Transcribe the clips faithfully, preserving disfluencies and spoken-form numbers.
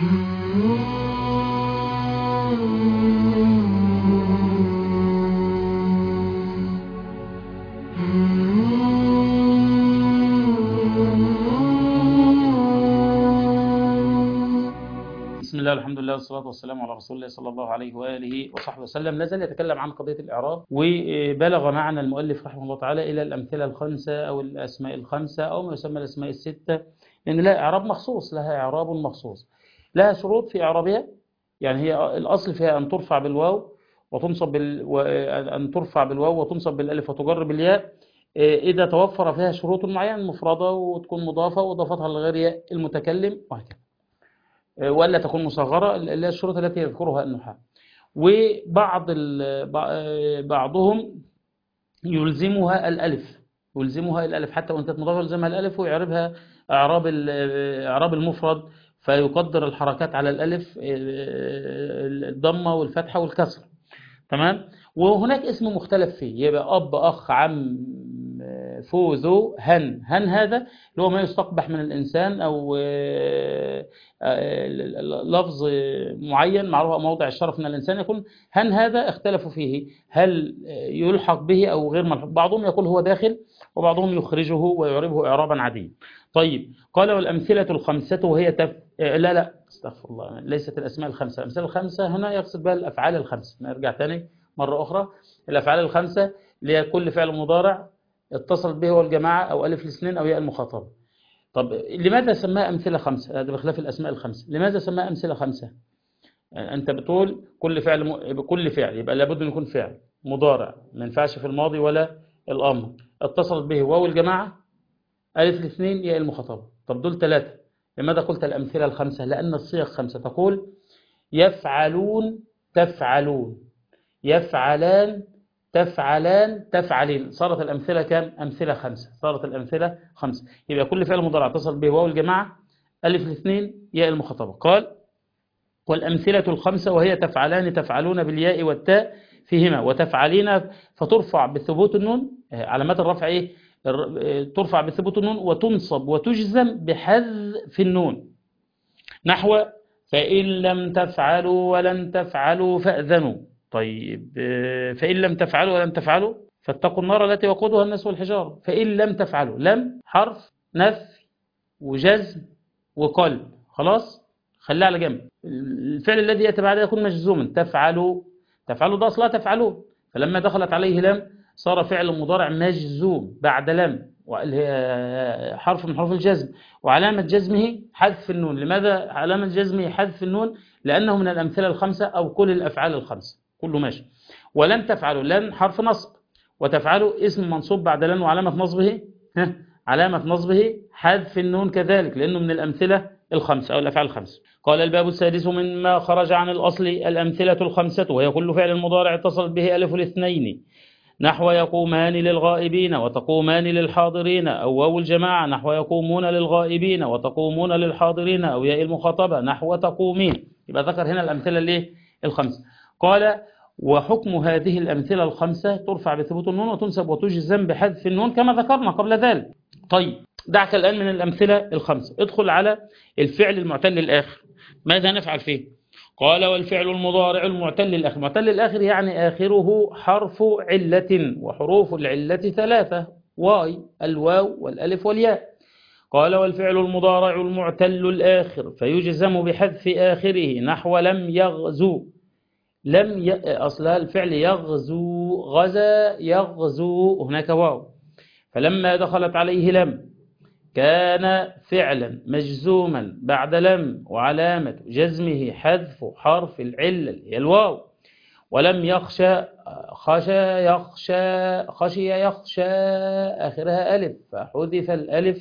بسم الله والحمد لله والصلاة والسلام على رسول الله صلى الله عليه وآله وصحبه وسلم. نزل يتكلم عن قضية الإعراب، وبلغ معنا المؤلف رحمه الله تعالى إلى الأمثلة الخمسة أو الأسماء الخمسة أو ما يسمى الأسماء الستة، لأن لها إعراب مخصوص، لها إعراب مخصوص، لها شروط في إعرابها. يعني هي الأصل فيها أن ترفع بالواو وتنصب بال... أن ترفع بالواو وتنصب بالألف وتجر بالياء إذا توفر فيها شروط معينة مفردة، وتكون مضافة وإضافتها لغير ياء المتكلم وهكذا، ولا تكون مصغرة، اللي هي الشروط التي يذكرها النحاة. وبعض بعضهم يلزمها الألف، يلزمها الألف حتى وإن كانت مضافة يلزمها الألف، ويعربها إعراب إعراب المفرد، فيقدر الحركات على الألف، الضمة والفتحة والكسر. تمام. وهناك اسم مختلف فيه، يبقى أب، أخ، عم، فوذو، هن. هن هذا اللي هو ما يستقبح من الإنسان، أو لفظ معين معروف موضع الشرف من الإنسان يكون هن. هذا اختلفوا فيه، هل يلحق به أو غير ملحق. بعضهم يقول هو داخل، وبعضهم يخرجه ويعربه إعرابا عاديا. طيب، قال والأمثلة الخمسة وهي تف... لا لا استغفر الله، ليست الأسماء الخمسة. الأمثلة الخمسة هنا يقصد بها الأفعال الخمسة. نرجع تاني مرة أخرى، الأفعال الخمسة اللي هي كل فعل مضارع اتصل به هو الجماعة أو ألف الاثنين أو ياء المخاطبة. طب لماذا سماها أمثلة خمسة؟ هذا بخلاف الأسماء الخمسة. لماذا سماها أمثلة خمسة؟ يعني أنت بتقول كل فعل م... كل فعل يبقى لابد أن يكون فعل مضارع، ما ينفعش في الماضي ولا الأمر، اتصلت به واو الجماعة ألف الاثنين ياء المخاطبة. طب دول ثلاثة، لماذا قلت الأمثلة الخمسة؟ لأن الصيغ خمسة. تقول يفعلون، تفعلون، يفعلان، تفعلان، تفعلين. صارت الأمثلة كام؟ أمثلة خمسة. صارت الأمثلة خمسة. يبقى كل فعل مضارع اتصل به واو الجماعة ألف الاثنين ياء المخاطبة. قال والأمثلة الخمسة وهي تفعلان، تفعلون بالياء والتاء فيهما، وتفعلين فترفع بثبوت النون. علامات الرفع إيه؟ ترفع بثبوت النون، وتنصب وتجزم بحذف النون. نحو فإن لم تفعلوا ولن تفعلوا فأذنوا. طيب، فإن لم تفعلوا ولن تفعلوا فاتقوا النار التي وقودها الناس والحجارة. فإن لم تفعلوا، لم حرف نفي وجزم وقلب، خلاص خليها على جنب. الفعل الذي يأتي بعدها يكون مجزوما. تفعلوا، تفعلوا ده أصلها تفعلون، فلما دخلت عليه لم صار فعل مضارع مجزوم بعد لم، حرف من حروف الجزم، وعلامة جزمه حذف النون. لماذا علامة جزمه حذف النون؟ لأنه من الأمثلة الخمسة أو كل الأفعال الخمسة، كله ماشي. ولن تفعلوا، لن حرف نصب، وتفعلوا اسم منصوب بعد لن، وعلامة نصبه علامة نصبه حذف النون كذلك، لأنه من الأمثلة الخمسة أو الأفعال الخمسة. قال الباب السادس مما خرج عن الأصل الأمثلة الخمسة وهي كل فعل مضارع اتصل به ألف الاثنين، نحو يقومان للغائبين وتقومان للحاضرين، أو واو الجماعة نحو يقومون للغائبين وتقومون للحاضرين، أو ياء المخاطبة نحو تقومين. يبقى ذكر هنا الأمثلة اللي الخمسة. قال وحكم هذه الأمثلة الخمسة ترفع بثبوت النون وتنسب وتجزم بحذف النون كما ذكرنا قبل ذلك. طيب، دعك الآن من الأمثلة الخمسة، ادخل على الفعل المعتل الآخر. ماذا نفعل فيه؟ قال والفعل المضارع المعتل الآخر. معتل الآخر يعني آخره حرف علة، وحروف العلة ثلاثة، واي الواو والألف والياء. قال والفعل المضارع المعتل الآخر فيجزم بحذف آخره، نحو لم يغزو. لم ي... أصلها الفعل يغزو، غزا يغزو، هناك واو، فلما دخلت عليه لم كان فعلا مجزوما بعد لم، وعلامة جزمه حذف حرف العلة هي الواو. ولم يخشى، خشى يخشى، خشي يخشى، آخرها ألف، فحذف الألف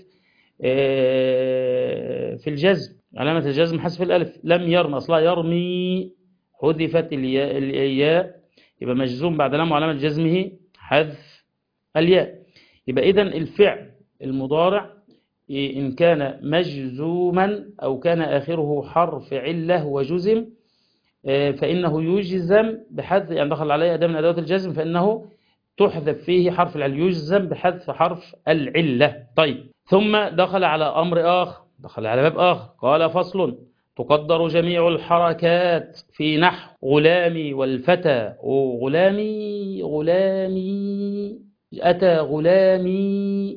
في الجزم، علامة الجزم حذف الألف. لم يرمي، أصلا يرمي، حذفت الياء، يبقى مجزوم بعد لم وعلامة جزمه حذف الياء. يبقى إذن الفعل المضارع إن كان مجزوما أو كان آخره حرف علة وجزم فإنه يجزم بحذف، يعني دخل عليه أداة من أدوات الجزم، فإنه تحذف فيه حرف العلة، يجزم بحذف حرف العلة. طيب، ثم دخل على أمر آخر، دخل على باب آخر. قال فصل تقدر جميع الحركات في نحو غلامي والفتى غلامي غلامي أتى غلامي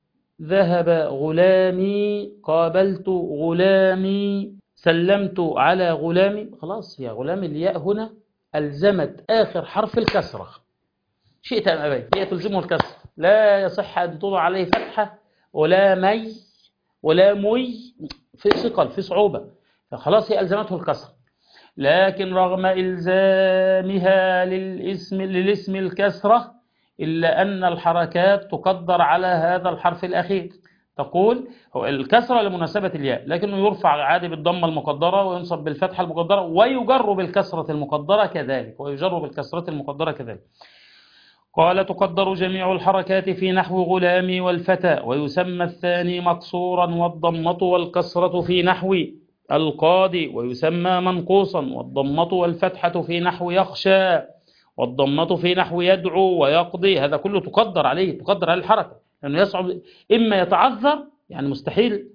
ذهب غلامي قابلت غلامي سلمت على غلامي. خلاص يا غلامي الياء هنا ألزمت آخر حرف الكسرة، شئت أم أبيت هي تلزمه الكسر، لا يصح أن توضع عليه فتحة غلامي غلامي، في ثقل في صعوبة، فخلاص هي ألزمته الكسر. لكن رغم إلزامها للاسم للاسم الكسرة إلا أن الحركات تقدر على هذا الحرف الأخير. تقول هو الكسرة لمناسبة الياء، لكنه يرفع عادي بالضمة المقدرة وينصب بالفتحة المقدرة ويجر بالكسرة المقدرة كذلك ويجر بالكسرة المقدرة كذلك. قال تقدر جميع الحركات في نحو غلامي والفتى، ويسمى الثاني مكسورا والضمة والكسرة في نحو القاضي، ويسمى منقوصا والضمة والفتحة في نحو يخشى، والضمة في نحو يدعو ويقضي. هذا كله تقدر عليه تقدر عليه الحركة، لأنه يصعب، إما يتعذر يعني مستحيل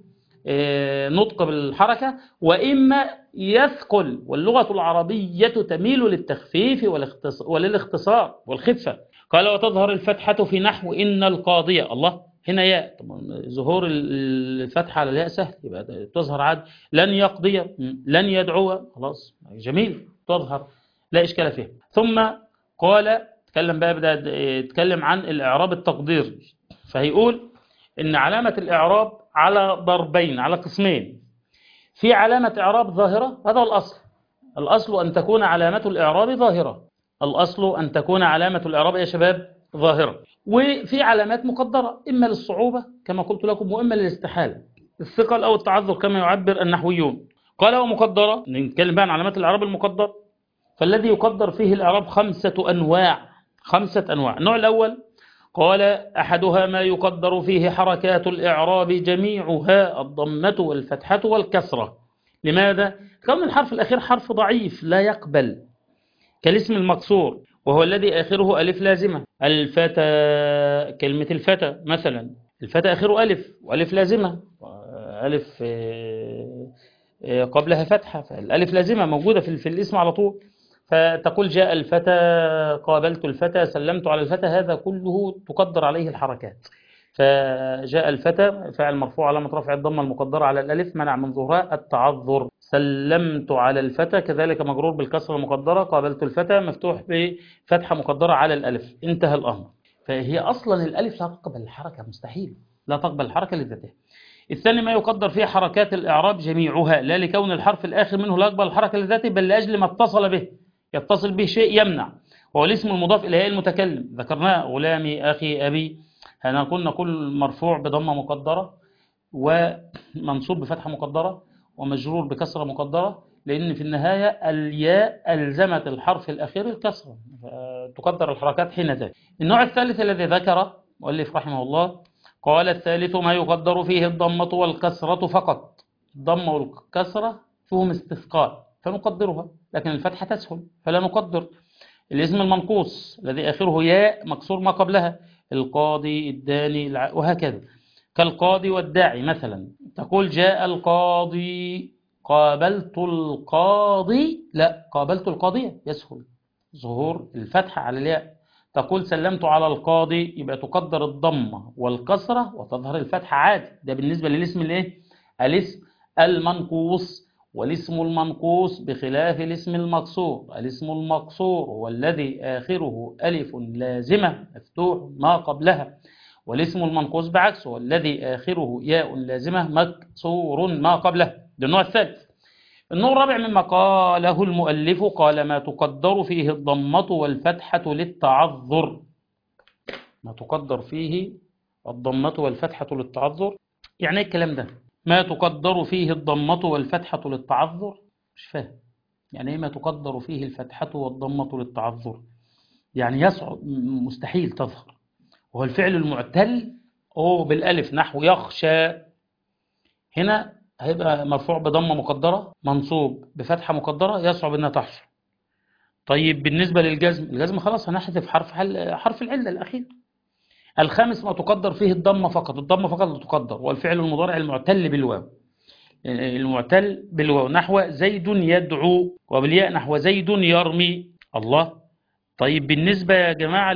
نطق بالحركة، وإما يثقل، واللغة العربية تميل للتخفيف وللاختصار والخفة. قال وتظهر الفتحة في نحو إن القاضية. الله هنا ياء، ظهور الفتحة على الياء سهل، يبقى تظهر عاد لن يقضي لن يدعو، خلاص جميل تظهر لا إشكال فيه. ثم قال تكلم بقى بدأ يتكلم عن الإعراب التقديري، فهيقول إن علامة الإعراب على ضربين على قسمين. في علامة إعراب ظاهرة، هذا الأصل، الأصل أن تكون علامة الإعراب ظاهرة، الأصل أن تكون علامة الإعراب يا شباب ظاهرة. وفي علامات مقدرة إما للصعوبة كما قلت لكم، وإما للاستحالة، الثقل أو التعذر كما يعبر النحويون. قال ومقدرة، نتكلم بقى عن علامات الإعراب المقدر، فالذي يقدر فيه الإعراب خمسة أنواع خمسة أنواع. النوع الأول قال أحدها ما يقدر فيه حركات الإعراب جميعها الضمة والفتحة والكسرة. لماذا؟ كون الحرف الأخير حرف ضعيف لا يقبل، كالاسم المكسور وهو الذي آخره ألف لازمة. الفتى، كلمة الفتى مثلا، الفتى آخره ألف وألف لازمة، ألف قبلها فتحة، فالألف لازمة موجودة في الاسم على طول. فتقول جاء الفتى قابلت الفتى سلمت على الفتى، هذا كله تقدر عليه الحركات. فجاء الفتى فعل مرفوع علامة رفع الضمة المقدرة على الألف منع من ظهورها التعذر. سلمت على الفتى كذلك مجرور بالكسرة المقدرة. قابلت الفتى مفتوح بفتحة مقدرة على الألف. انتهى الأمر. فهي أصلا الألف لا تقبل الحركة، مستحيل لا تقبل الحركة لذاتها. الثاني ما يقدر فيه حركات الإعراب جميعها، لا لكون الحرف الآخر منه لا يقبل الحركة لذاته، بل لأجل ما اتصل به، يتصل به شيء يمنع، وهو الاسم المضاف إلى المتكلم. ذكرناه غلامي أخي أبي، هنقول نقول مرفوع بضمة مقدرة ومنصوب بفتحة مقدرة ومجرور بكسرة مقدرة، لأن في النهاية الياء ألزمت الحرف الأخير الكسرة، تقدر الحركات حين ذلك. النوع الثالث الذي ذكره مؤلف رحمه الله قال الثالث ما يقدر فيه الضمة والكسرة فقط. الضمة والكسرة فيهم استثقال فنقدرها، لكن الفتحة تسهل فلا نقدر. الاسم المنقوص الذي آخره ياء مكسور ما قبلها، القاضي الداني وهكذا، كالقاضي والداعي مثلا. تقول جاء القاضي قابلت القاضي، لا قابلت القاضية، يسهل ظهور الفتحة على الياء. تقول سلمت على القاضي، يبقى تقدر الضمة والكسرة وتظهر الفتحة عادي. ده بالنسبة للاسم الايه؟ الاسم المنقوص. والاسم المنقوص بخلاف الاسم المكسور. الاسم المكسور هو الذي آخره ألف لازمة مفتوح ما قبلها، والاسم المنقوص بعكسه الذي آخره ياء لازمة مكسور ما قبله. ده النوع الثالث. النوع الرابع مما قاله المؤلف قال ما تقدر فيه الضمة والفتحة للتعذر. ما تقدر فيه الضمة والفتحة للتعذر، يعني ايه الكلام ده؟ ما تقدر فيه الضمة والفتحة للتعذر، مش فاهم يعني ايه ما تقدر فيه الفتحة والضمة للتعذر. يعني يصعب مستحيل تظهر، وهو الفعل المعتل أو بالألف نحو يخشى، هنا هيبقى مرفوع بضمة مقدرة منصوب بفتحة مقدرة يصعب أنها تحصل. طيب بالنسبة للجزم، الجزم خلاص هنحذف حرف حرف العلة الأخير. الخامس ما تقدر فيه الضمة فقط. الضمة فقط لا تقدر، والفعل المضارع المعتل بالواو. المعتل بالواو نحو زيد يدعو، وبالياء نحو زيد يرمي. الله. طيب بالنسبة يا جماعة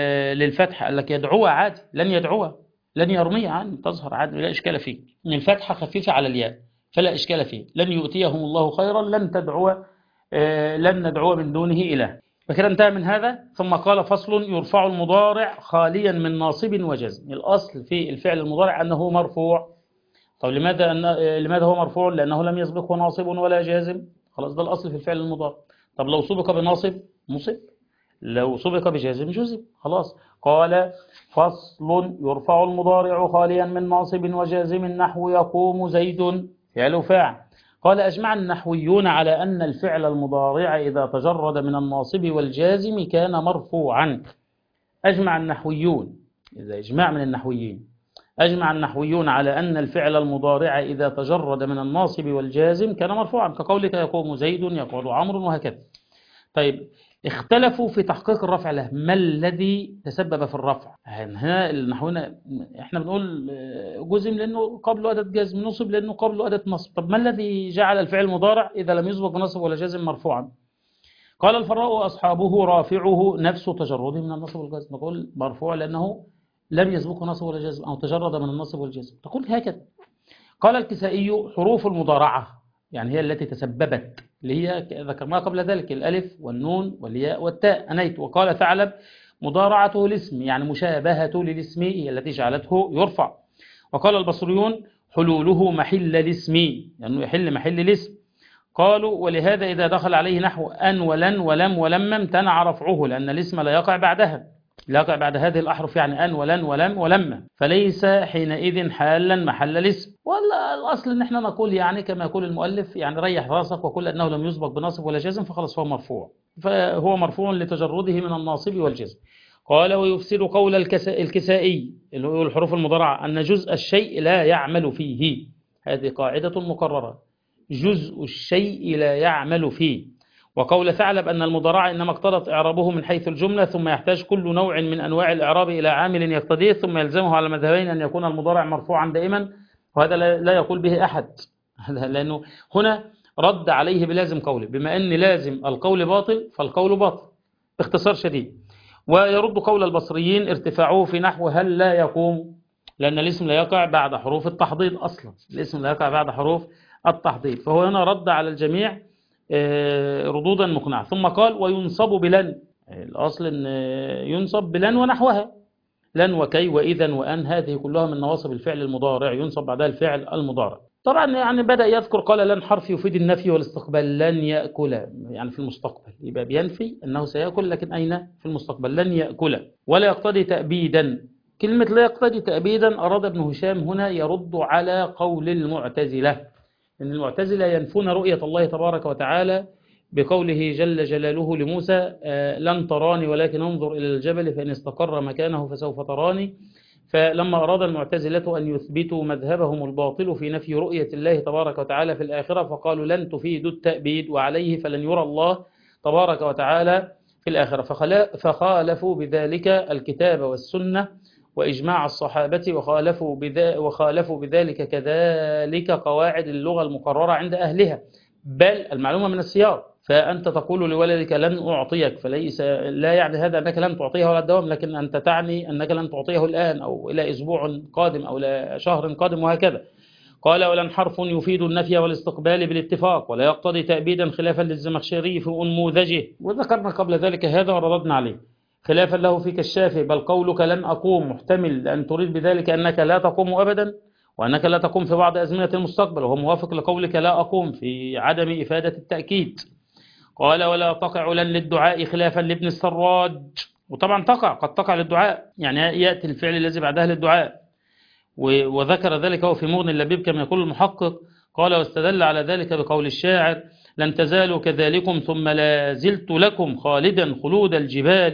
للفتح قال لك يدعو عادي، لن يدعو لن يرمي عادي تظهر عادي لا إشكال فيه، من الفتحة خفيفة على الياء فلا إشكال فيه. لن يؤتيهم الله خيرا لن تدعو آه لن ندعو من دونه إله. فكده انتهى من هذا. ثم قال فصل يرفع المضارع خاليا من ناصب وجزم. الأصل في الفعل المضارع أنه مرفوع. طب لماذا أن لماذا هو مرفوع؟ لأنه لم يسبقه ناصب ولا جازم. خلاص ده الأصل في الفعل المضارع. طب لو سبق بناصب مصب، لو سبق بجازم جزم. خلاص. قال فصل يرفع المضارع خاليا من ناصب وجازم نحو يقوم زيد فعل وفاعل. قال أجمع النحويون على أن الفعل المضارع إذا تجرد من الناصب والجازم كان مرفوعا. أجمع النحويون، إذا إجماع من النحويين، أجمع النحويون على أن الفعل المضارع إذا تجرد من الناصب والجازم كان مرفوعا، كقولك يقوم زيد يقعد عمرو وهكذا. طيب اختلفوا في تحقيق الرفع له، ما الذي تسبب في الرفع؟ هنا النحونا احنا بنقول جزم لأنه قبله أداة جزم، نصب لأنه قبله أداة نصب. طب ما الذي جعل الفعل المضارع إذا لم يسبق بنصب ولا جازم مرفوعا؟ قال الفراء وأصحابه رافعه نفس تجرده من النصب والجزم. نقول مرفوع لأنه لم يسبقه نصب ولا جزم أو تجرد من النصب والجزم، تقول هكذا. قال الكسائي حروف المضارعة يعني هي التي تسببت، اللي هي ذكرناها قبل ذلك، الألف والنون والياء والتاء أنيت. وقال ثعلب مضارعته الاسم يعني مشابهته للاسم هي التي جعلته يرفع. وقال البصريون حلوله محل الاسم لأنه يعني يحل محل الاسم. قالوا ولهذا إذا دخل عليه نحو أن ولن ولم ولم امتنع رفعه لأن الاسم لا يقع بعدها، لا يقع بعد هذه الأحرف يعني أن ولن ولم ولم، فليس حينئذ حالا محل الاسم. والأصل إن احنا نقول يعني كما يقول المؤلف يعني ريح راسك وقل أنه لم يسبق بناصب ولا جازم فخلص هو مرفوع، فهو مرفوع لتجرده من الناصب والجزم. قال ويفسر قول الكسائي اللي هو الحروف المضارعة أن جزء الشيء لا يعمل فيه، هذه قاعدة مقررة، جزء الشيء لا يعمل فيه. وقول ثعلب أن المضارعة إنما اقتضت إعرابه من حيث الجملة ثم يحتاج كل نوع من أنواع الإعراب إلى عامل يقتضيه ثم يلزمه على مذهبين أن يكون المضارع مرفوعا دائما، وهذا لا يقول به أحد لأنه هنا رد عليه بلازم قوله، بما أن لازم القول باطل فالقول باطل باختصار شديد. ويرد قول البصريين ارتفاعه في نحو هل لا يقوم لأن الاسم لا يقع بعد حروف التحضيض، أصلا الاسم لا يقع بعد حروف التحضيض، فهو هنا رد على الجميع ردودا مقنعة. ثم قال وينصب بلن، الأصل أن ينصب بلن ونحوها، لن وكي وإذا وأن، هذه كلها من نواصب الفعل المضارع ينصب بعدها الفعل المضارع. طبعا يعني بدأ يذكر قال لن حرف يفيد النفي والاستقبال، لن يأكل يعني في المستقبل، يبقى بينفي أنه سيأكل لكن أين في المستقبل، لن يأكل. ولا يقتضي تأبيدا، كلمة لا يقتضي تأبيدا أراد ابن هشام هنا يرد على قول المعتزلة، إن المعتزلة ينفون رؤية الله تبارك وتعالى بقوله جل جلاله لموسى لن تراني ولكن انظر إلى الجبل فإن استقر مكانه فسوف تراني. فلما أراد المعتزلة أن يثبتوا مذهبهم الباطل في نفي رؤية الله تبارك وتعالى في الآخرة فقالوا لن تفيد التأبيد وعليه فلن يرى الله تبارك وتعالى في الآخرة، فخالفوا بذلك الكتاب والسنة وإجماع الصحابة، وخالفوا, بذا وخالفوا بذلك كذلك قواعد اللغة المقررة عند أهلها، بل المعلومة من السياق. فأنت تقول لولدك لن أعطيك، فليس لا يعني هذا أنك لن تعطيه ولا الدوام، لكن أنت تعني أنك لن تعطيه الآن أو إلى أسبوع قادم أو إلى شهر قادم وهكذا. قال ولن حرف يفيد النفي والاستقبال بالاتفاق ولا يقتضي تأبيدا خلافا للزمخشري في أنموذجه، وذكرنا قبل ذلك هذا ورددنا عليه، خلافا له في كشافه بل قولك لن أقوم محتمل أن تريد بذلك أنك لا تقوم أبدا وأنك لا تقوم في بعض أزمنة المستقبل، وهو موافق لقولك لا أقوم في عدم إفادة التأكيد. قال ولا تقع لن للدعاء خلافا لابن السراج، وطبعا تقع قد تقع للدعاء يعني يأتي الفعل الذي بعدها للدعاء، وذكر ذلك هو في مغني اللبيب كما يقول المحقق. قال واستدل على ذلك بقول الشاعر لن تزالوا كذلكم ثم لا زلت لكم خالدا خلود الجبال.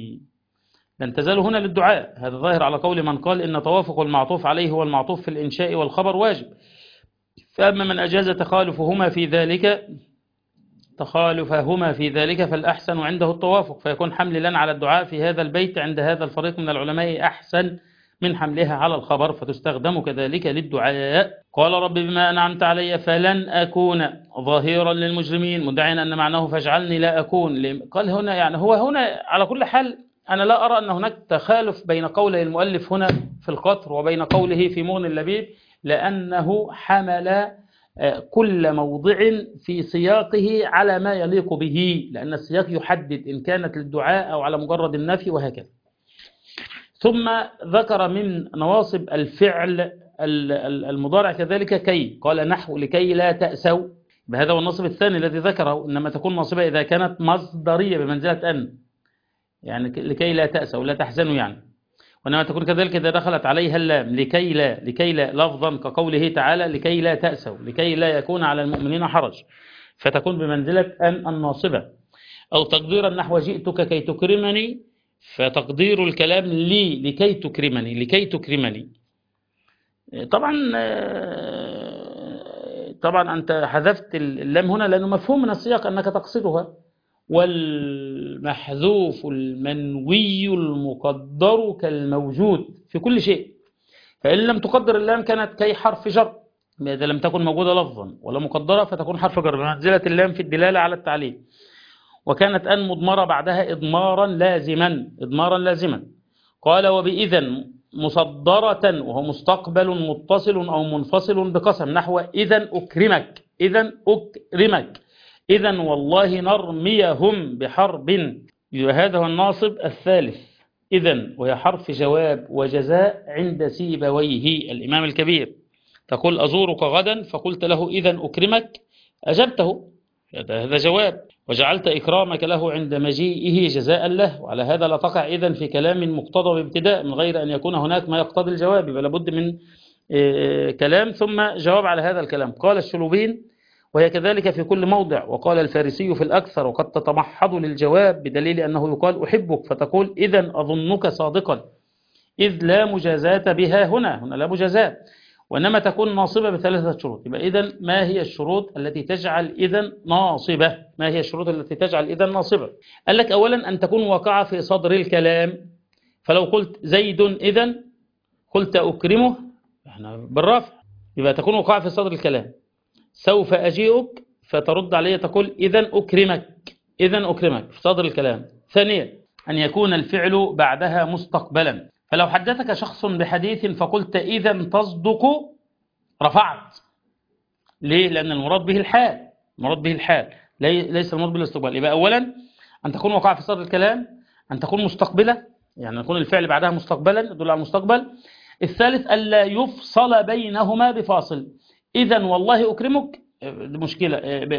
لن تزالوا هنا للدعاء، هذا ظاهر على قول من قال إن توافق المعطوف عليه هو المعطوف في الإنشاء والخبر واجب، فأما من أجاز تخالفهما في ذلك تخالفهما في ذلك فالأحسن عنده التوافق، فيكون حمل لن على الدعاء في هذا البيت عند هذا الفريق من العلماء أحسن من حملها على الخبر فتستخدم كذلك للدعاء. قال رب بما أنعمت علي فلن أكون ظهيرا للمجرمين مدعيا أن معناه فاجعلني لا أكون. قال هنا يعني هو هنا على كل حال أنا لا أرى أن هناك تخالف بين قول المؤلف هنا في القطر وبين قوله في مغني اللبيب، لأنه حمل كل موضع في سياقه على ما يليق به، لأن السياق يحدد إن كانت للدعاء أو على مجرد النفي وهكذا. ثم ذكر من نواصب الفعل المضارع كذلك كي، قال نحو لكي لا تأسوا، بهذا هو النصب الثاني الذي ذكره، إنما تكون ناصبة إذا كانت مصدرية بمنزلة أن، يعني لكي لا تأسوا لا تحزنوا يعني، وإنما تكون كذلك إذا دخلت عليها اللام لكي لا، لكي لا لفظا كقوله تعالى لكي لا تأسوا لكي لا يكون على المؤمنين حرج، فتكون بمنزلة أن الناصبة. أو تقديرا نحو جئتك كي تكرمني، فتقدير الكلام لي لكي تكرمني لكي تكرمني. طبعا طبعا أنت حذفت اللام هنا لأنه مفهوم من السياق أنك تقصدها، والمحذوف المنوي المقدر كالموجود في كل شيء، فإن لم تقدر اللام كانت كي حرف جر، إذا لم تكن موجودة لفظا ولا مقدرة فتكون حرف جر بمنزلة اللام في الدلالة على التعليل. وكانت أن مضمرة بعدها إضمارا لازما إضمارا لازما. قال وبإذن مصدرة وهو مستقبل متصل أو منفصل بقسم، نحو إذن أكرمك إذن أكرمك إذن والله نرميهم بحرب. هذا هو الناصب الثالث إذن، وهي حرف جواب وجزاء عند سيبويه الإمام الكبير. تقول أزورك غدا فقلت له إذن أكرمك أجبته، هذا جواب، وجعلت إكرامك له عند مجيئه جزاء له، وعلى هذا لا تقع إذن في كلام مقتضى بابتداء من غير أن يكون هناك ما يقتضي الجواب، بل لابد من كلام ثم جواب على هذا الكلام. قال الشلوبين وهي كذلك في كل موضع، وقال الفارسي في الأكثر، وقد تتمحض للجواب بدليل أنه يقال أحبك فتقول إذن أظنك صادقا، إذ لا مجازاة بها هنا هنا لا مجازاة، وإنما تكون ناصبة بثلاثة شروط. يبقى إذن ما هي الشروط التي تجعل إذن ناصبة؟ ما هي الشروط التي تجعل إذن ناصبة؟ قال لك أولا أن تكون واقعة في صدر الكلام، فلو قلت زيد إذن قلت أكرمه احنا بالرفع، يبقى تكون واقعة في صدر الكلام. سوف أجيئك فترد عليه تقول إذن أكرمك إذن أكرمك في صدر الكلام. ثانيا أن يكون الفعل بعدها مستقبلا، فلو حدثك شخص بحديث فقلت إذن تصدق رفعت. ليه؟ لأن المراد به الحال المراد به الحال ليس المراد بالاستقبال. يبقى أولا أن تكون واقعة في صدر الكلام، أن تكون مستقبلة يعني يكون الفعل بعدها مستقبلا يدل على المستقبل. الثالث ألا يفصل بينهما بفاصل. إذن والله أكرمك مشكلة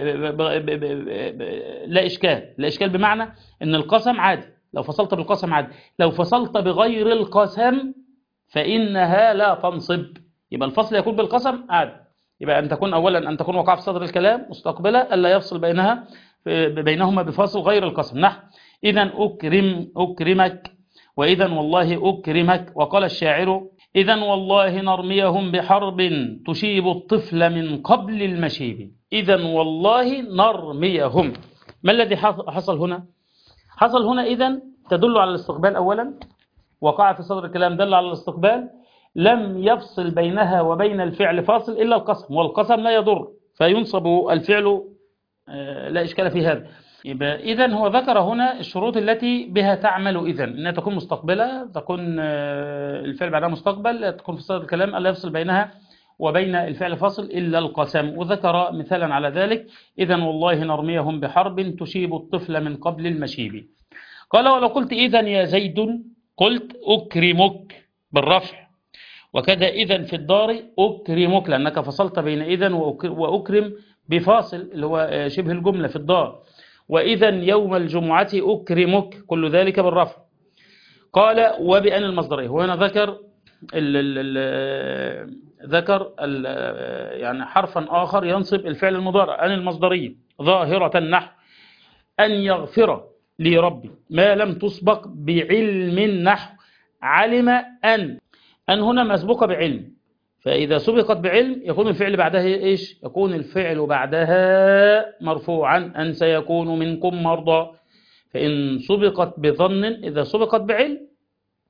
لا إشكال لا إشكال بمعنى أن القسم عادي، لو فصلت بالقسم عادي، لو فصلت بغير القسم فإنها لا تنصب، يبقى الفصل يكون بالقسم عادي. يبقى أن تكون أولا أن تكون وقع في صدر الكلام مستقبلة ألا يفصل بينها بينهما بفاصل غير القسم، نحو إذن أكرم أكرمك وإذن والله أكرمك. وقال الشاعر إذن والله نرميهم بحرب تشيب الطفل من قبل المشيب. إذن والله نرميهم. ما الذي حصل هنا؟ حصل هنا إذن تدل على الاستقبال أولا، وقع في صدر الكلام دل على الاستقبال، لم يفصل بينها وبين الفعل فاصل إلا القسم، والقسم لا يضر فينصب الفعل لا إشكال في هذا. يبقى إذن هو ذكر هنا الشروط التي بها تعمل إذن، إنها تكون مستقبلة، تكون الفعل بعدها مستقبل، تكون في صدر الكلام ألا يفصل بينها وبين الفعل فاصل إلا القسم. وذكر مثالا على ذلك إذن والله نرميهم بحرب تشيب الطفل من قبل المشيب. قال ولو قلت إذن يا زيد قلت أكرمك بالرفع، وكذا إذن في الدار أكرمك لأنك فصلت بين إذن وأكرم بفاصل اللي هو شبه الجملة في الدار. وإذن يوم الجمعة أكرمك كل ذلك بالرفع. قال وبأن المصدرية، وهنا ذكر ال ال ال ذكر ال يعني حرفا آخر ينصب الفعل المضارع أن المصدرية ظاهرة نحو أن يغفر لي ربي ما لم تسبق بعلم نحو علم أن. أن هنا مسبوقة بعلم، فإذا سبقت بعلم يكون الفعل بعدها إيش؟ يكون الفعل بعدها مرفوعا أن سيكون منكم مرضى. فإن سبقت بظن إذا سبقت بعلم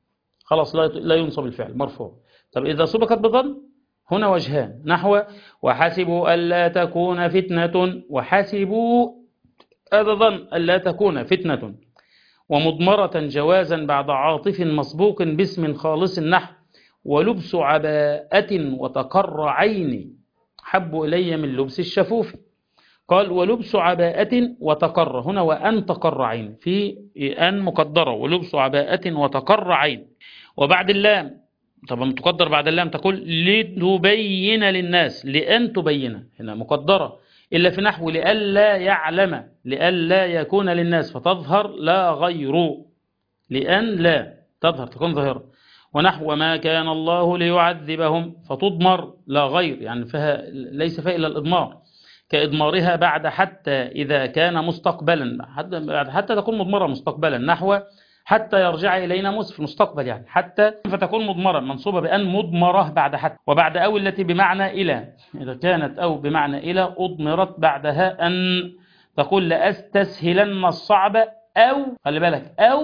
خلاص لا لا ينصب الفعل مرفوع. طب إذا سبقت بظن هنا وجهان، نحو وحسبوا ألا تكون فتنة، وحسبوا هذا ظن ألا تكون فتنة، ومضمرة جوازا بعد عاطف مسبوق باسم خالص، نحو ولبس عباءة وتقر عيني حب إلي من لبس الشفوف. قال ولبس عباءة وتقر، هنا وأن تقر عين، في أن مقدرة، ولبس عباءة وتقر عين. وبعد اللام طبعا تقدر بعد اللام تقول لتبين للناس، لأن تبين هنا مقدرة، إلا في نحو لئلا يعلم، لئلا يكون للناس، فتظهر لا غير، لأن لا تظهر تكون ظاهرة. ونحو ما كان الله ليعذبهم، فتضمر لا غير، يعني فيها ليس فيها إلا الإضمار، كإضمارها بعد حتى إذا كان مستقبلا، حتى تكون مضمرة مستقبلا، نحو حتى يرجع إلينا موسى في المستقبل، يعني حتى فتكون مضمرة منصوبة بأن مضمرة بعد حتى. وبعد أو التي بمعنى إلى، إذا كانت أو بمعنى إلى أضمرت بعدها أن، تقول لأستسهلن الصعب، أو خلي بالك أو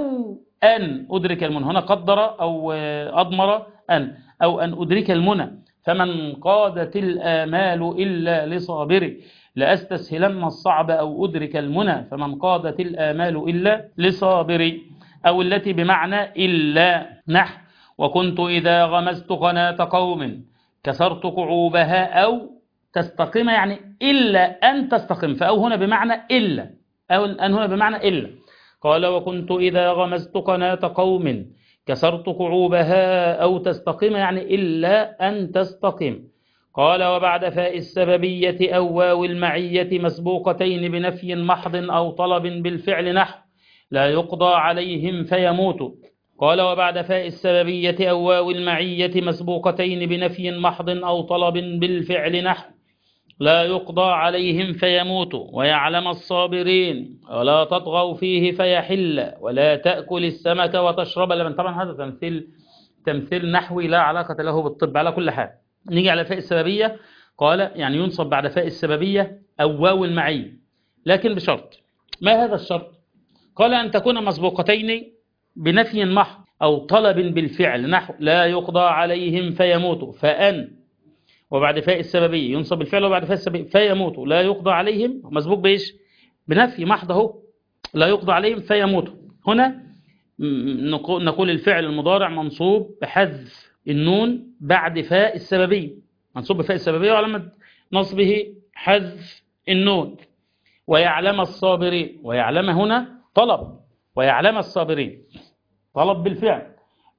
أن أدرك المنى، هنا قدر أو أضمر أن، أو أن أدرك المنى، فمن قادت الآمال إلا لصابري، لأستسهلن الصعب أو أدرك المنى، فمن قادت الآمال إلا لصابري. أو التي بمعنى إلا، نحو وكنت إذا غمزت قناة قوم كسرت كعوبها أو تستقيم، يعني إلا أن تستقيم، فأو هنا بمعنى إلا، أو أن هنا بمعنى إلا. قال وكنت إذا غمزت قناة قوم كسرت كعوبها أو تستقيم، يعني إلا أن تستقيم. قال وبعد فاء السببية أو واو المعية مسبوقتين بنفي محض أو طلب بالفعل، نحو لا يقضى عليهم فيموتوا. قال وبعد فاء السببية أو واو المعية مسبوقتين بنفي محض أو طلب بالفعل، نحو لا يقضى عليهم فيموتوا، ويعلم الصابرين، ولا تطغوا فيه فيحل، ولا تأكل السمك وتشرب اللبن. طبعا هذا تمثيل تمثيل نحوي لا علاقة له بالطب. على كل حال نيجي على فاء السببية، قال يعني ينصب بعد فاء السببية أو واو المعية، لكن بشرط. ما هذا الشرط؟ قال أن تكون مسبوقتين بنفي محض أو طلب بالفعل، نحو لا يقضى عليهم فيموتوا، فأن وبعد فاء السببية ينصب الفعل، وبعد فاء السببية فيموتوا لا يقضى عليهم، مسبوق بإيش؟ بنفي محض اهو، لا يقضى عليهم فيموتوا. هنا نقول الفعل المضارع منصوب بحذف النون بعد فاء السببية، منصوب بفاء السببية وعلامة نصبه حذف النون. ويعلم الصابرين، ويعلم هنا طلب، ويعلم الصابرين طلب بالفعل.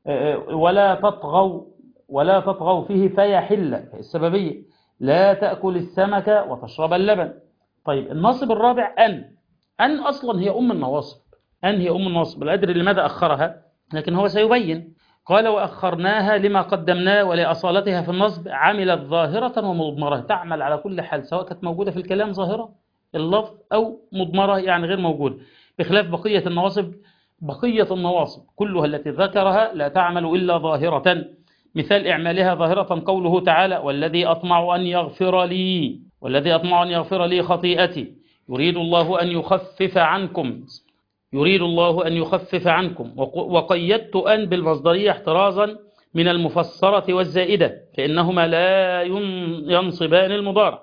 ولا تطغوا، ولا تطغوا فيه فيحل السببية، لا تأكل السمك وتشرب اللبن. طيب الناصب الرابع أن، أن أصلا هي أم النواصب، أن هي أم النواصب، لا أدري لماذا أخرها لكن هو سيبين. قال وأخرناها لما قدمناه ولأصالتها في النصب، عملت ظاهرة ومضمرة، تعمل على كل حال سواء كانت موجودة في الكلام ظاهرة اللفظ أو مضمرة يعني غير موجودة، بخلاف بقية النواصب. بقية النواصب كلها التي ذكرها لا تعمل إلا ظاهرة. مثال إعمالها ظاهرة قوله تعالى والذي أطمع أن يغفر لي، والذي أطمع أن يغفر لي خطيئتي، يريد الله أن يخفف عنكم، يريد الله أن يخفف عنكم. وقيدت أن بالمصدرية احترازا من المفسرة والزائدة، فإنهما لا ينصبان المضارع.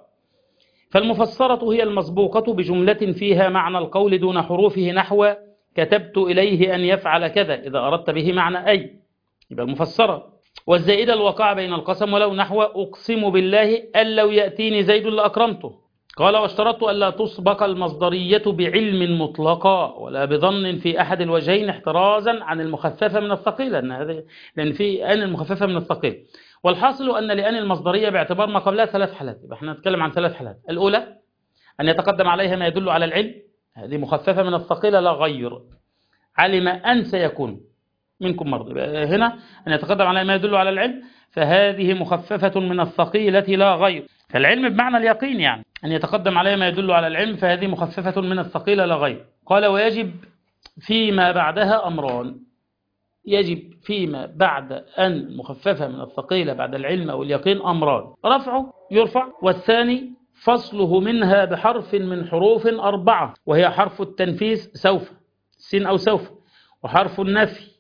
فالمفسرة هي المسبوقة بجملة فيها معنى القول دون حروفه، نحو كتبت إليه أن يفعل كذا إذا أردت به معنى أي، يبقى المفسرة. والزائدة الواقع بين القسم، ولو نحو أقسم بالله أن لو يأتيني زيد لأكرمته. قال واشترطت ألا تسبق المصدرية بعلم مطلقا ولا بظن في أحد الوجهين، احترازا عن المخففة من الثقيلة، لأن في أن المخففة من الثقيل. والحاصل أن لأن المصدرية باعتبار ما قبلها ثلاث حالات، يبقى احنا نتكلم عن ثلاث حالات. الأولى أن يتقدم عليها ما يدل على العلم، هذه مخففة من الثقيلة لا غير، علم أن سيكون منكم مرضى، هنا أن يتقدم عليها ما يدل على العلم، فهذه مخففة من الثقيلة لا غير. فالعلم بمعنى اليقين، يعني أن يتقدم عليها ما يدل على العلم، فهذه مخففة من الثقيلة لا غير. قال ويجب فيما بعدها أمران، يجب فيما بعد أن مخففة من الثقيلة بعد العلم أو اليقين أمران: رفعه يرفع، والثاني فصله منها بحرف من حروف أربعة، وهي حرف التنفيس سوف، سين أو سوف، وحرف النفي،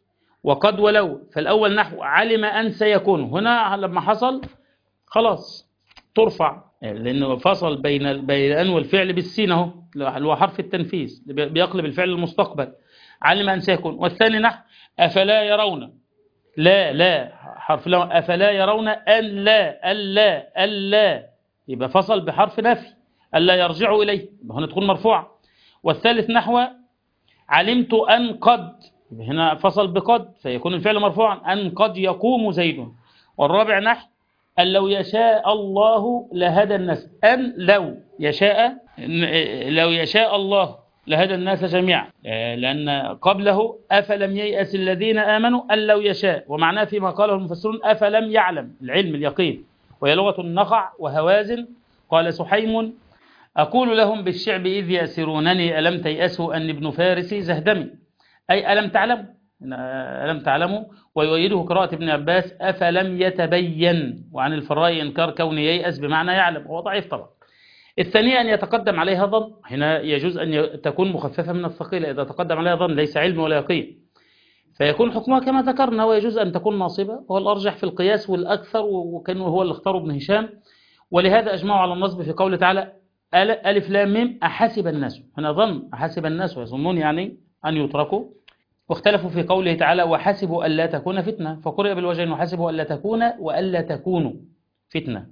وقد ولو. فالأول نحو علم أن سيكون، هنا لما حصل خلاص ترفع، لأنه فصل بين بين أن والفعل بالسين اهو، اللي هو حرف التنفيذ بيقلب الفعل المستقبل. علم أن سيكون. والثاني نحو أفلا يرون، لا لا حرف لا، أفلا يرون أن لا ألا ألا، يبقى فصل بحرف نفي، ألا يرجعوا إليه، هنا تكون مرفوعة. والثالث نحو علمت أن قد، هنا فصل بقد فيكون الفعل مرفوعا، أن قد يقوم زيد. والرابع نحو أن لو يشاء الله لهدى الناس، أن لو يشاء، لو يشاء الله لهدى الناس جميعا، لأن قبله أفلم ييأس الذين آمنوا أن لو يشاء، ومعناه فيما قاله المفسرون أفلم يعلم، العلم اليقين، وهي لغة النخع وهوازن. قال سحيم أقول لهم بالشعب إذ يأسرونني ألم تيأسوا أن ابن فارس زهدمي، أي ألم تعلموا، ألم تعلموا. ويؤيده قراءة ابن عباس أفلم يتبين، وعن الفراء إنكار كون ييأس بمعنى يعلم، هو ضعيف طبعا. الثانية أن يتقدم عليها ظن، هنا يجوز أن تكون مخففة من الثقيلة إذا تقدم عليها ظن ليس علم ولا يقين، فيكون حكمها كما ذكرنا. ويجوز أن تكون ناصبة، وهو الأرجح في القياس والأكثر، وكان هو اللي اختاره ابن هشام. ولهذا أجمعوا على النصب في قوله تعالى ألف لام ميم أحسب الناس، هنا ظن، أحسب الناس يظنون يعني أن يتركوا. واختلفوا في قوله تعالى وحسبوا ألا تكون فتنة، فقرئ بالوجهين وحسبوا ألا تكون وألا تكونوا فتنة.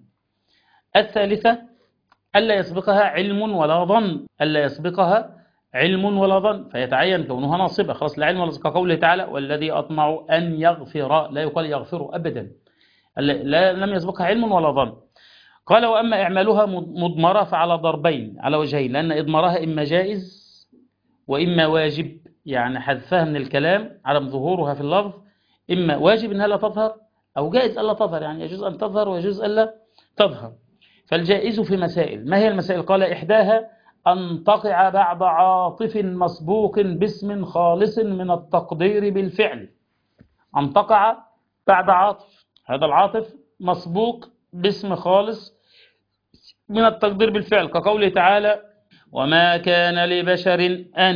الثالثة ألا يسبقها علم ولا ظن، ألا يسبقها علم ولا ظن، فيتعين كونها ناصبة خلاص، لا علم ولا ظن، كقوله تعالى والذي أطمع أن يغفر، لا يقال يغفر أبدا، لا لم يسبقها علم ولا ظن. قال وأما إعمالها مضمرة فعلى ضربين، على وجهين، لأن إضمارها إما جائز وإما واجب، يعني حذفها من الكلام عدم ظهورها في اللفظ، إما واجب أنها لا تظهر أو جائز ألا تظهر، يعني يجوز أن تظهر ويجوز ألا تظهر. فالجائز في مسائل، ما هي المسائل؟ قال إحداها أن تقع بعد عاطف مسبوق باسم خالص من التقدير بالفعل، أن تقع بعد عاطف، هذا العاطف مسبوق باسم خالص من التقدير بالفعل، كقوله تعالى وما كان لبشر أن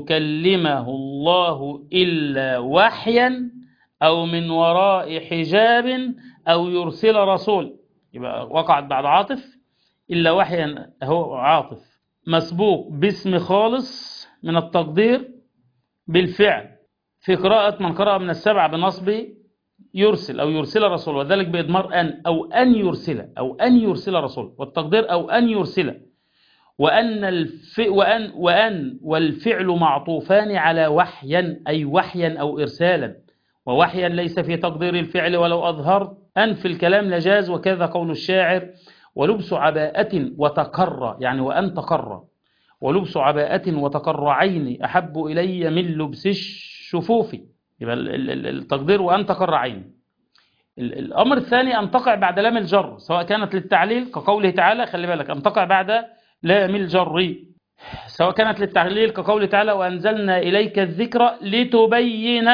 يكلمه الله إلا وحيا أو من وراء حجاب أو يرسل رسول، يبقى وقعت بعد عاطف، إلا وحيا هو عاطف مسبوق باسم خالص من التقدير بالفعل، في قراءة من قرأ من السبع بنصب يرسل أو يرسل رسول، وذلك بإضمار أن أو أن يرسل أو أن يرسل رسول، والتقدير أو أن يرسل. وأن الف وأن وأن والفعل معطوفان على وحيا، أي وحيا أو إرسالا، ووحيا ليس في تقدير الفعل ولو أظهر أن في الكلام لجاز، وكذا قول الشاعر ولبس عباءة وتقر، يعني وأن تقر، ولبس عباءة وتقر عيني أحب إلي من لبس الشفوف، يبقى التقدير وأن تقر عيني. الأمر الثاني أن تقع بعد لام الجر، سواء كانت للتعليل كقوله تعالى، خلي بالك أن تقع بعد لام الجر، سواء كانت للتعليل كقوله تعالى وأنزلنا إليك الذكر لتبين،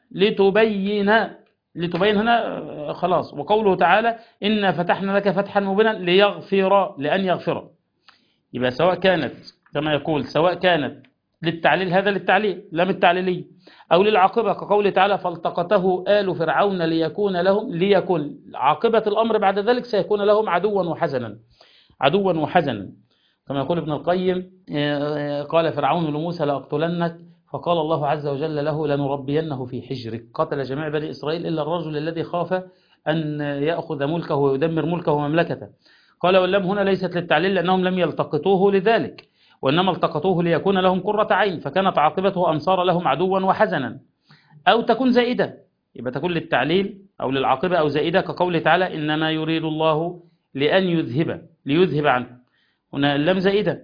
لتبين لتبين هنا خلاص. وقوله تعالى إنا فتحنا لك فتحا مبينا ليغفر، لأن يغفر، يبقى سواء كانت كما يقول سواء كانت للتعليل، هذا للتعليل لام التعليلي، أو للعاقبة كقوله تعالى فالتقطه آل فرعون ليكون لهم، ليكون عاقبة الأمر بعد ذلك سيكون لهم عدوا وحزنا، عدوا وحزنا، كما يقول ابن القيم قال فرعون لموسى لأقتلنك، فقال الله عز وجل له لنربينه في حجرك، قتل جميع بني إسرائيل إلا الرجل الذي خاف أن يأخذ ملكه ويدمر ملكه ومملكته. قال واللام هنا ليست للتعليل لأنهم لم يلتقطوه لذلك، وإنما التقطوه ليكون لهم قرة عين، فكانت عاقبته أن صار لهم عدوا وحزنا. أو تكون زائدة، يبقى تكون للتعليل أو للعاقبة أو زائدة كقوله تعالى إنما يريد الله لأن يذهب، ليذهب عنه، هنا اللام زائدة،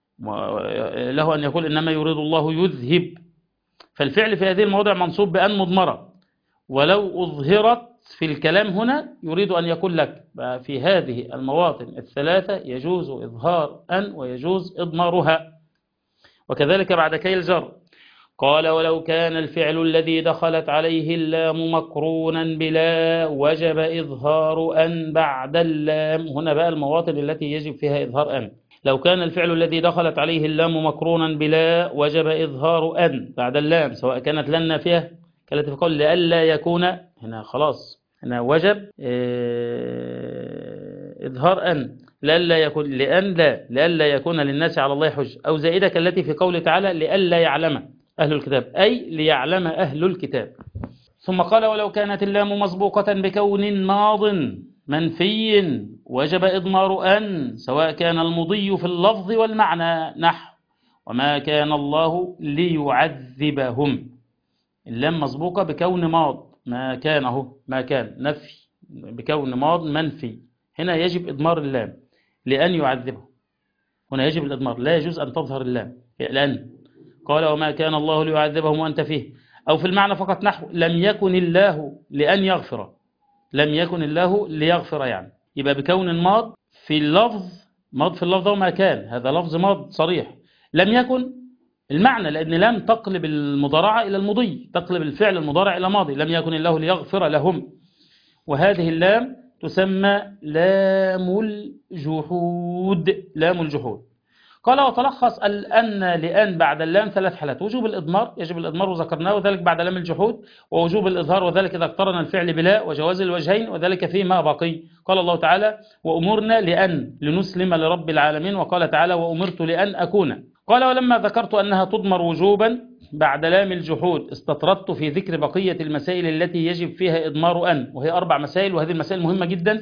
له أن يقول إنما يريد الله يذهب، فالفعل في هذه المواضع منصوب بأن مضمرة، ولو أظهرت في الكلام هنا يريد أن يقول لك في هذه المواطن الثلاثة يجوز إظهار أن ويجوز إضمارها. وكذلك بعد كي الجر قال ولو كان الفعل الذي دخلت عليه اللام مقرونا بلا وجب إظهار أن بعد اللام، هنا بقى المواطن التي يجب فيها إظهار أن، لو كان الفعل الذي دخلت عليه اللام مقرونا بلا وجب إظهار أن بعد اللام، سواء كانت لن نافية كالتي في قول لئلا يكون، هنا خلاص هنا وجب إظهار أن، لئلا يكون لأن لا لئلا يكون للناس على الله حجة، أو زائدة كالتي في قوله تعالى لئلا يعلم أهل الكتاب، أي ليعلم أهل الكتاب. ثم قال ولو كانت اللام مسبوقة بكون ماض منفي وجب إضمار أن، سواء كان المضي في اللفظ والمعنى، نحو وما كان الله ليعذبهم. اللام مسبوقة بكون ماض، ما كان اهو ما كان نفي بكون ماض منفي، هنا يجب إضمار اللام لأن يعذبهم، هنا يجب الإضمار، لا يجوز أن تظهر اللام لأن. قال وما كان الله ليعذبهم وأنت فيه، أو في المعنى فقط نحو لم يكن الله لأن يغفر، لم يكن الله ليغفر، يعني يبقى بكون ماض في اللفظ، ماض في اللفظ وما كان، هذا لفظ ماض صريح. لم يكن المعنى، لأن لم تقلب المضارعة إلى المضي، تقلب الفعل المضارع إلى ماضي، لم يكن الله ليغفر لهم. وهذه اللام تسمى لام الجحود، لام الجحود. قال وتلخص الأن لأن بعد اللام ثلاث حالات: وجوب الإضمار، يجب الإضمار وذكرناه، وذلك بعد لام الجحود، ووجوب الإظهار، وذلك إذا اقترن الفعل بلا، وجواز الوجهين، وذلك فيما بقي. قال الله تعالى وأمرنا لأن لنسلم لرب العالمين، وقال تعالى وأمرت لأن أكون. قال ولما ذكرت أنها تضمر وجوبا بعد لام الجحود استطردت في ذكر بقية المسائل التي يجب فيها إضمار أن، وهي أربع مسائل، وهذه المسائل مهمة جدا،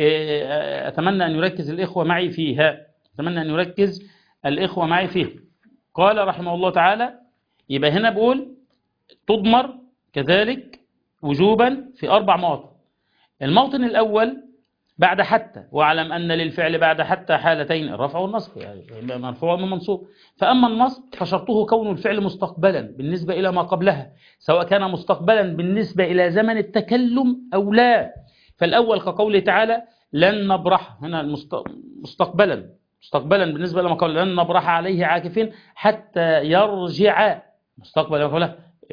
أتمنى أن يركز الإخوة معي فيها، أتمنى أن يركز الإخوة معي فيه. قال رحمه الله تعالى يبقى هنا بقول تضمر كذلك وجوبا في أربع مواطن. الموطن الأول بعد حتى، واعلم أن للفعل بعد حتى حالتين: الرفع والنصب، يعني مرفوع ومنصوب. فأما النصب فشرطه كون الفعل مستقبلا بالنسبة إلى ما قبلها، سواء كان مستقبلا بالنسبة إلى زمن التكلم أو لا. فالأول كقوله تعالى لن نبرح، هنا مستقبلا، مستقبلا بالنسبة لما قال لن نبرح عليه عاكفين حتى يرجع، مستقبلا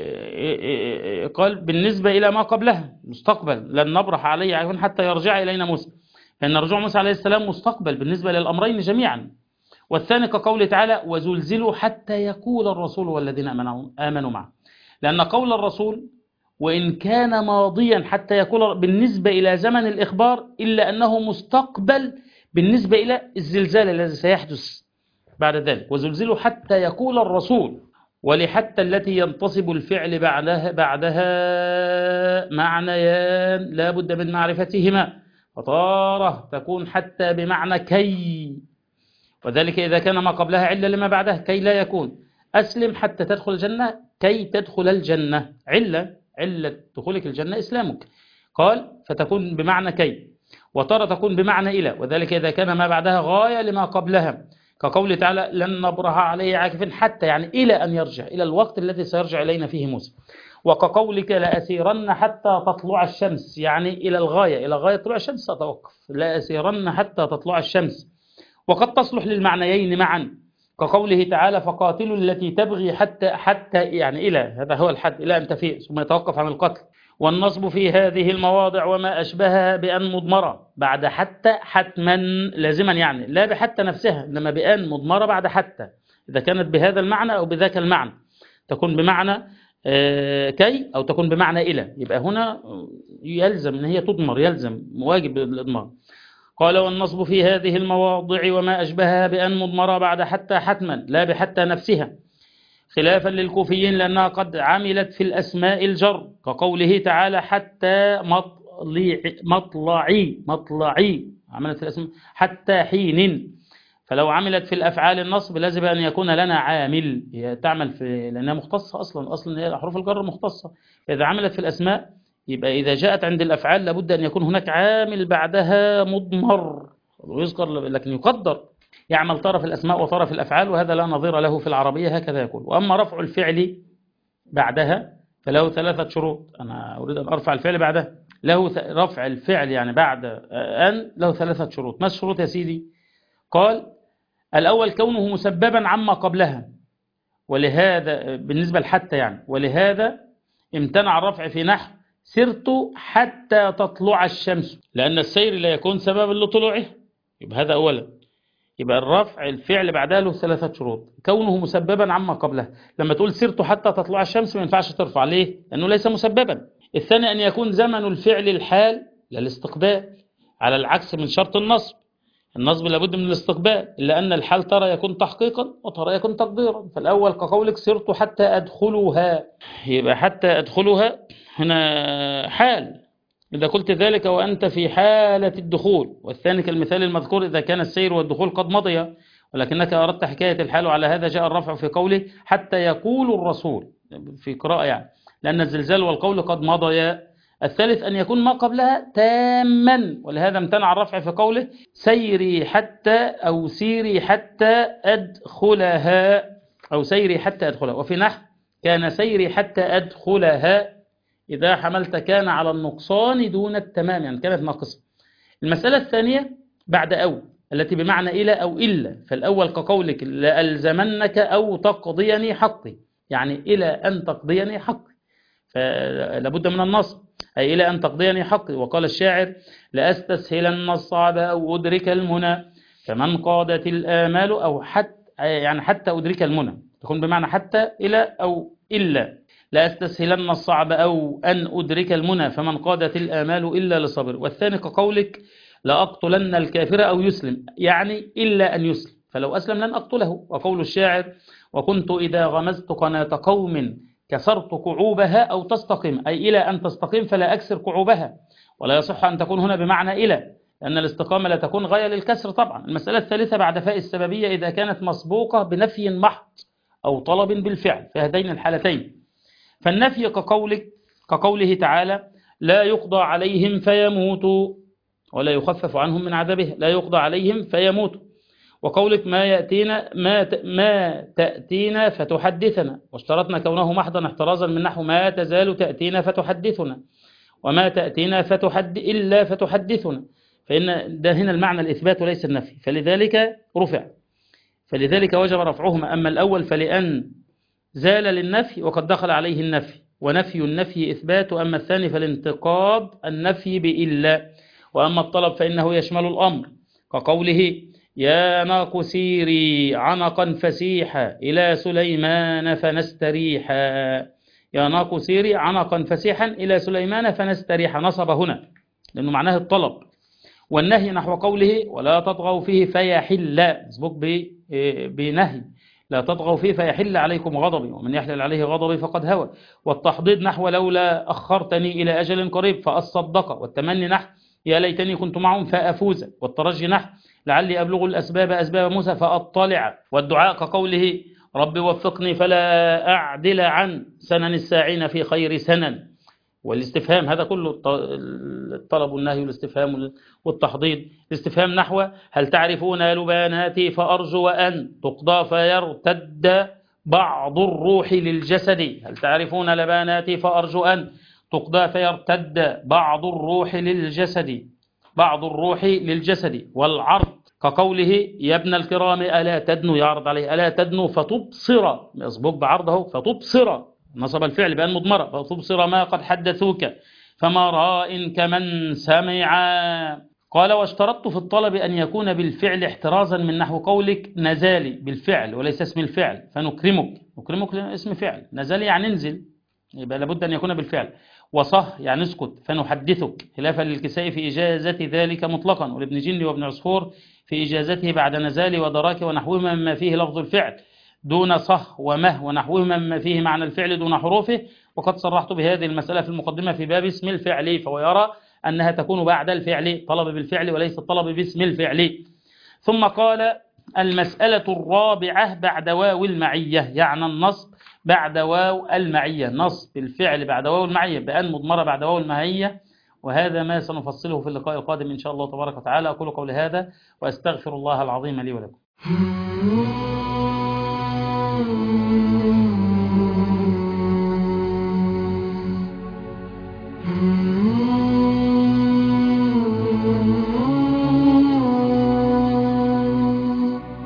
قال بالنسبة إلى ما قبلها مستقبل، لن نبرح عليه عاكفين حتى يرجع إلينا موسى، فإن رجوع موسى عليه السلام مستقبل بالنسبة للأمرين جميعا. والثاني كقول تعالى وزلزلوا حتى يقول الرسول والذين آمنوا معه، لأن قول الرسول وإن كان ماضيا حتى يقول بالنسبة إلى زمن الإخبار، إلا أنه مستقبل بالنسبة إلى الزلزال الذي سيحدث بعد ذلك. وزلزلوا حتى يقول الرسول، ولحتى التي ينتصب الفعل بعدها بعدها معنيان لا بد من معرفتهما، فطارة تكون حتى بمعنى كي، وذلك إذا كان ما قبلها علة لما بعدها، كي لا يكون أسلم حتى تدخل الجنة، كي تدخل الجنة، علة علة دخولك الجنة إسلامك، قال فتكون بمعنى كي. وترى تكون بمعنى إلى، وذلك إذا كان ما بعدها غاية لما قبلها، كقول تعالى لن نبرح عليه عاكفين حتى، يعني إلى أن يرجع، إلى الوقت الذي سيرجع إلينا فيه موسى. وكقولك لأسيرن حتى تطلع الشمس، يعني إلى الغاية، إلى غاية طلوع الشمس ستوقف، لأسيرن حتى تطلع الشمس. وقد تصلح للمعنيين معا، كقوله تعالى فقاتلوا التي تبغي حتى حتى يعني إلى، هذا هو الحد، إلى أن تفيء ثم يتوقف عن القتل. والنصب في هذه المواضع وما أشبهها بأن مضمرة بعد حتى حتما لازما، يعني لا بحتى نفسها إنما بأن مضمرة بعد حتى، إذا كانت بهذا المعنى أو بذاك المعنى، تكون بمعنى كي أو تكون بمعنى إلى، يبقى هنا يلزم أن هي تضمر، يلزم واجب الإضمار. قال والنصب في هذه المواضع وما أشبهها بأن مضمرة بعد حتى حتما لا بحتى نفسها، خلافا للكوفيين لأنها قد عملت في الأسماء الجر، كقوله تعالى حتى مطلعي مطلعي مطلعي عملت في الأسماء حتى حين. فلو عملت في الأفعال النصب لازم أن يكون لنا عامل، هي تعمل في لأنها مختصة أصلا، أصلا هي حروف الجر مختصة. فإذا عملت في الأسماء يبقى إذا جاءت عند الأفعال لابد أن يكون هناك عامل بعدها مضمر ويذكر، لكن يقدر، يعمل طرف الأسماء وطرف الأفعال، وهذا لا نظير له في العربية، هكذا يقول. وأما رفع الفعل بعدها فله ثلاثة شروط، أنا أريد أن أرفع الفعل بعدها، له رفع الفعل يعني بعد أن له ثلاثة شروط. ما الشروط يا سيدي؟ قال الأول كونه مسببا عما قبلها، ولهذا بالنسبة لحتى يعني، ولهذا امتنع الرفع في نحو سرت حتى تطلع الشمس، لأن السير لا يكون سببا لطلوعه، يبقى هذا أولا. يبقى الرفع الفعل بعدها له ثلاثة شروط: كونه مسببا عما قبله. لما تقول سرت حتى تطلع الشمس ما ينفعش ترفع، ليه؟ لأنه ليس مسببا. الثاني أن يكون زمن الفعل الحال للاستقبال، على العكس من شرط النصب. النصب لابد من الاستقبال، إلا أن الحال ترى يكون تحقيقا وترى يكون تقديرا. فالأول كقولك سرت حتى أدخلها، يبقى حتى أدخلها هنا حال إذا قلت ذلك وأنت في حالة الدخول. والثاني كالمثال المذكور إذا كان السير والدخول قد مضي، ولكنك أردت حكاية الحال، وعلى هذا جاء الرفع في قوله حتى يقول الرسول في قراءة يعني، لأن الزلزال والقول قد مضيا. الثالث أن يكون ما قبلها تاما، ولهذا امتنع الرفع في قوله سيري حتى أو سيري حتى أدخلها، أو سيري حتى أدخلها. وفي نحو كان سيري حتى أدخلها إذا حملت كان على النقصان دون التمام، يعني كانت ناقصة. المسألة الثانية بعد أو التي بمعنى إلى أو إلا. فالأول كقولك لألزمنك أو تقضيني حقي، يعني إلى أن تقضيني حقي، فلابد من النصب، أي إلى أن تقضيني حقي. وقال الشاعر لأستسهلن الصعب أو أدرك المنى فمن قادت الآمال، أو حتى يعني حتى أدرك المنى تكون بمعنى حتى إلى أو إلا. لأستسهلن الصعب أو أن أدرك المنى فمن قادت الآمال إلا لصبر. والثاني كقولك لأقتلن الكافر أو يسلم، يعني إلا أن يسلم، فلو أسلم لن أقتله. وقول الشاعر وكنت إذا غمزت قناة قوم كسرت كعوبها أو تستقيم، أي إلى أن تستقيم فلا أكسر كعوبها. ولا يصح أن تكون هنا بمعنى إلى، لأن الاستقامة لا تكون غاية للكسر طبعا. المسألة الثالثة بعد فاء السببية إذا كانت مسبوقة بنفي محض أو طلب بالفعل في هذين الحالتين. فالنفي كقولك كقوله تعالى لا يقضى عليهم فيموتوا ولا يخفف عنهم من عذابه، لا يقضى عليهم فيموتوا. وقولك ما يأتينا ما ما تأتينا فتحدثنا، واشترطنا كونه محضا احترازا من نحو ما تزال تأتينا فتحدثنا، وما تأتينا فتحد إلا فتحدثنا، فإن ده هنا المعنى الإثبات وليس النفي، فلذلك رفع، فلذلك وجب رفعهما. أما الأول فلأن زال للنفي وقد دخل عليه النفي، ونفي النفي إثبات. أما الثاني فالانتقاض النفي بإلا. وأما الطلب فإنه يشمل الأمر كقوله يا ناق سيري عنقا فسيحا إلى سليمان فنستريحا. يا ناق سيري عنقا فسيحا إلى سليمان فنستريح، نصب هنا لأنه معناه الطلب. والنهي نحو قوله ولا تطغوا فيه فيحل، مسبوق بنهي لا تطغوا فيه فيحل عليكم غضبي ومن يحلل عليه غضبي فقد هوى. والتحضيض نحو لولا أخرتني إلى أجل قريب فأصدق. والتمني نحو يا ليتني كنت معهم فأفوز. والترجي نحو لعلي أبلغ الأسباب أسباب موسى فأطلع. والدعاء كقوله رب وفقني فلا أعدل عن سنن الساعين في خير سنن. والاستفهام هذا كله الطلب والنهي والاستفهام والتحضيض. الاستفهام نحو هل تعرفون لباناتي فأرجو أن تقضى فيرتد بعض الروح للجسد. هل تعرفون لباناتي فأرجو أن تقضى فيرتد بعض الروح للجسد، بعض الروح للجسد. والعرض كقوله يا ابن الكرام ألا تدنو، يعرض عليه ألا تدنو فتبصر، مسبوق بعرضه فتبصر، نصب الفعل بأن مضمرة فتبصر ما قد حدثوك فما راء كمن سمع. قال واشترطت في الطلب أن يكون بالفعل احترازا من نحو قولك نزالي بالفعل وليس اسم الفعل فنكرمك. نكرمك اسم فعل، نزالي يعني انزل، يبقى لابد أن يكون بالفعل. وصه يعني اسكت فنحدثك، خلافا للكسائي في إجازة ذلك مطلقا، ولابن جندي وابن عصفور في إجازته بعد نزالي ودراك ونحوهما مما فيه لفظ الفعل دون صه ومه ونحوهما مما فيه معنى الفعل دون حروفه. وقد صرحت بهذه المسألة في المقدمة في باب اسم الفعل، فهو يرى أنها تكون بعد الفعل، طلب بالفعل وليس الطلب باسم الفعل. ثم قال المسألة الرابعة بعد واو المعية، يعني النصب بعد واو المعية، نصب الفعل بعد واو المعية بأن مضمرة بعد واو المعية. وهذا ما سنفصله في اللقاء القادم إن شاء الله تبارك وتعالى. أقول قولي هذا وأستغفر الله العظيم لي ولكم.